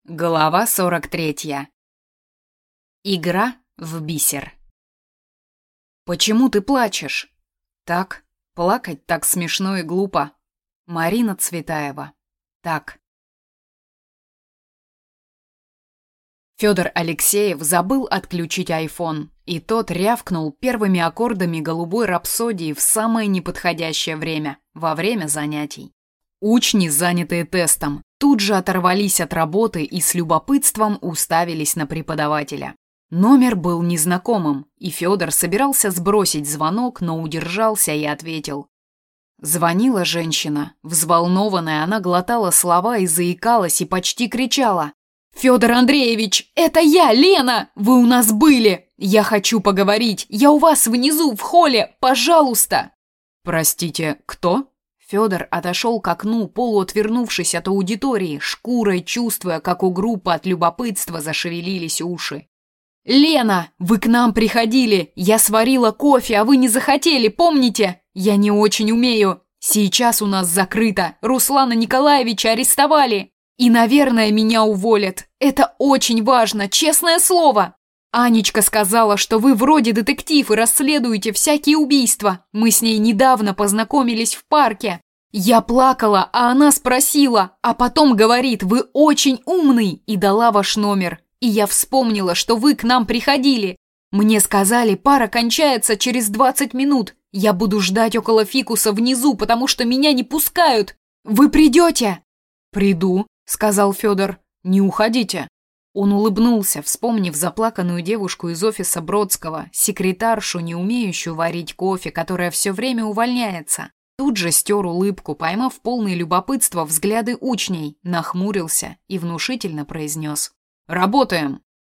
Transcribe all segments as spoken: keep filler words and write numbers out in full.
Глава сорок третья. Игра в бисер. Почему ты плачешь? Так, плакать так смешно и глупо. Марина Цветаева. Так. Федор Алексеев забыл отключить айфон, и тот рявкнул первыми аккордами голубой рапсодии в самое неподходящее время, во время занятий. Учни, занятые тестом, тут же оторвались от работы и с любопытством уставились на преподавателя. Номер был незнакомым, и Федор собирался сбросить звонок, но удержался и ответил. Звонила женщина. Взволнованная, она глотала слова и заикалась, и почти кричала. «Федор Андреевич, это я, Лена! Вы у нас были! Я хочу поговорить! Я у вас внизу, в холле! Пожалуйста!» «Простите, кто?» Федор отошел к окну, полуотвернувшись от аудитории, шкурой чувствуя, как у группы от любопытства зашевелились уши. «Лена, вы к нам приходили! Я сварила кофе, а вы не захотели, помните? Я не очень умею. Сейчас у нас закрыто. Руслана Николаевича арестовали. И, наверное, меня уволят. Это очень важно, честное слово. Анечка сказала, что вы вроде детектив и расследуете всякие убийства. Мы с ней недавно познакомились в парке. Я плакала, а она спросила, а потом говорит, вы очень умный, и дала ваш номер. И я вспомнила, что вы к нам приходили. Мне сказали, пара кончается через двадцать минут. Я буду ждать около фикуса внизу, потому что меня не пускают. Вы придете?» «Приду», — сказал Федор. «Не уходите». Он улыбнулся, вспомнив заплаканную девушку из офиса Бродского, секретаршу, не умеющую варить кофе, которая все время увольняется. Тут же стер улыбку, поймав полное любопытство взгляды учней, нахмурился и внушительно произнес. «Работаем!»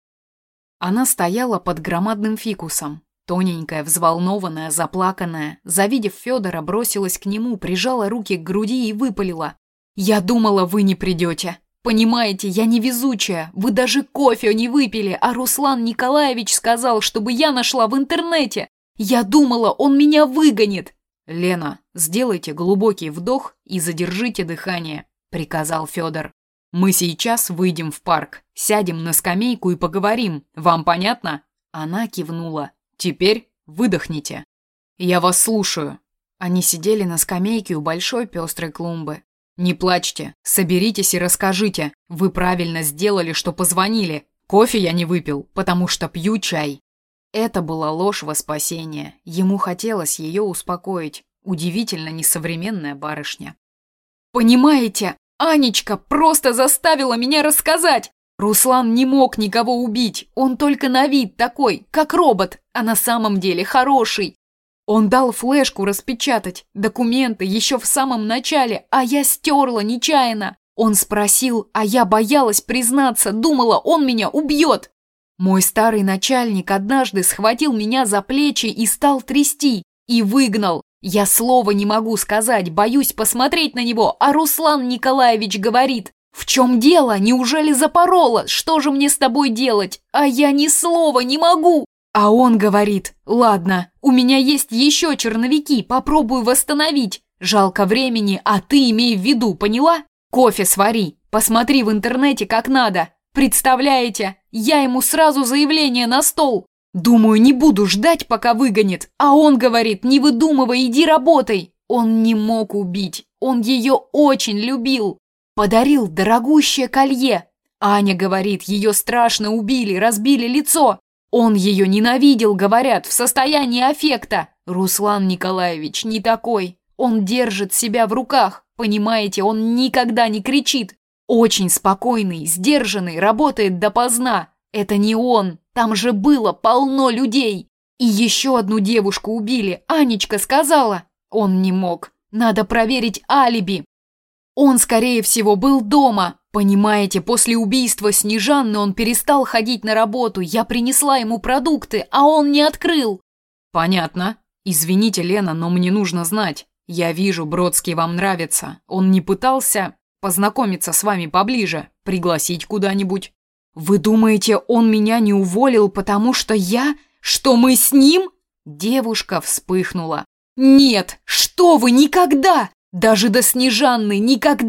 Она стояла под громадным фикусом. Тоненькая, взволнованная, заплаканная, завидев Федора, бросилась к нему, прижала руки к груди и выпалила. «Я думала, вы не придете. Понимаете, я невезучая. Вы даже кофе не выпили, а Руслан Николаевич сказал, чтобы я нашла в интернете. Я думала, он меня выгонит». «Лена, сделайте глубокий вдох и задержите дыхание», — приказал Федор. «Мы сейчас выйдем в парк, сядем на скамейку и поговорим. Вам понятно?» Она кивнула. «Теперь выдохните». «Я вас слушаю». Они сидели на скамейке у большой пестрой клумбы. «Не плачьте, соберитесь и расскажите. Вы правильно сделали, что позвонили. Кофе я не выпил, потому что пью чай». Это была ложь во спасение. Ему хотелось ее успокоить. Удивительно несовременная барышня. «Понимаете, Анечка просто заставила меня рассказать. Руслан не мог никого убить. Он только на вид такой, как робот, а на самом деле хороший. Он дал флешку распечатать, документы еще в самом начале, а я стерла нечаянно. Он спросил, а я боялась признаться, думала, он меня убьет. Мой старый начальник однажды схватил меня за плечи и стал трясти, и выгнал. Я слова не могу сказать, боюсь посмотреть на него, а Руслан Николаевич говорит, «В чем дело? Неужели запорола? Что же мне с тобой делать? А я ни слова не могу!» А он говорит, «Ладно, у меня есть еще черновики, попробую восстановить. Жалко времени, а ты имей в виду, поняла? Кофе свари, посмотри в интернете как надо. Представляете, я ему сразу заявление на стол. Думаю, не буду ждать, пока выгонит. А он говорит, не выдумывай, иди работай. Он не мог убить, он ее очень любил. Подарил дорогущее колье. Аня говорит, ее страшно убили, разбили лицо. Он ее ненавидел, говорят, в состоянии аффекта. Руслан Николаевич не такой. Он держит себя в руках, понимаете, он никогда не кричит. Очень спокойный, сдержанный, работает допоздна. Это не он, там же было полно людей. И еще одну девушку убили, Анечка сказала. Он не мог, надо проверить алиби. Он, скорее всего, был дома. Понимаете, после убийства Снежанны он перестал ходить на работу. Я принесла ему продукты, а он не открыл. Понятно. Извините, Лена, но мне нужно знать. Я вижу, Бродский вам нравится. Он не пытался познакомиться с вами поближе, пригласить куда-нибудь? Вы думаете, он меня не уволил, потому что я... Что мы с ним? Девушка вспыхнула. Нет, что вы, никогда! Даже до Снежанны никогда!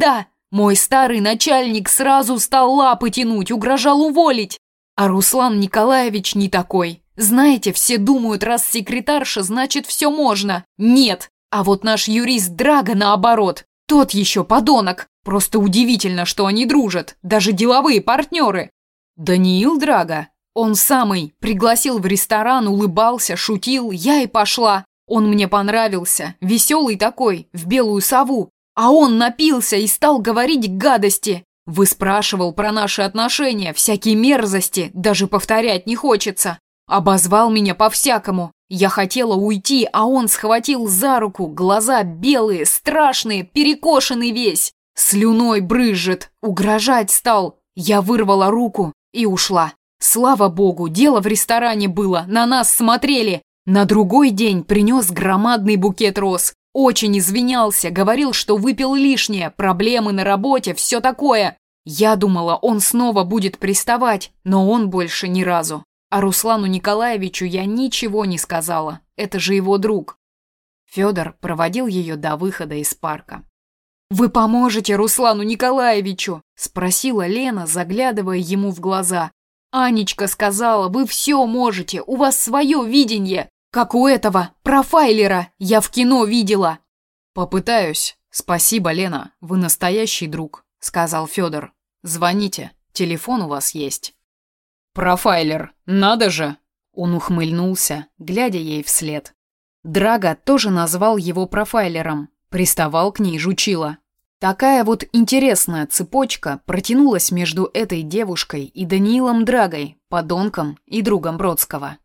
Мой старый начальник сразу стал лапы тянуть, угрожал уволить. А Руслан Николаевич не такой. Знаете, все думают, раз секретарша, значит все можно. Нет. А вот наш юрист Драга наоборот. Тот еще подонок. Просто удивительно, что они дружат. Даже деловые партнеры. Даниил Драга. Он самый. Пригласил в ресторан, улыбался, шутил. Я и пошла. Он мне понравился. Веселый такой, в белую сову. А он напился и стал говорить гадости. Выспрашивал про наши отношения, всякие мерзости. Даже повторять не хочется. Обозвал меня по-всякому. Я хотела уйти, а он схватил за руку, глаза белые, страшные, перекошенный весь. Слюной брызжет, угрожать стал. Я вырвала руку и ушла. Слава богу, дело в ресторане было, на нас смотрели. На другой день принес громадный букет роз. Очень извинялся, говорил, что выпил лишнее, проблемы на работе, все такое. Я думала, он снова будет приставать, но он больше ни разу. А Руслану Николаевичу я ничего не сказала. Это же его друг. Федор проводил ее до выхода из парка. «Вы поможете Руслану Николаевичу?» – спросила Лена, заглядывая ему в глаза. «Анечка сказала, вы все можете, у вас свое видение, как у этого профайлера, я в кино видела». «Попытаюсь. Спасибо, Лена, вы настоящий друг», – сказал Федор. «Звоните, телефон у вас есть». «Профайлер, надо же!» Он ухмыльнулся, глядя ей вслед. Драга тоже назвал его профайлером, приставал к ней жучила. Такая вот интересная цепочка протянулась между этой девушкой и Даниилом Драгой, подонком и другом Бродского.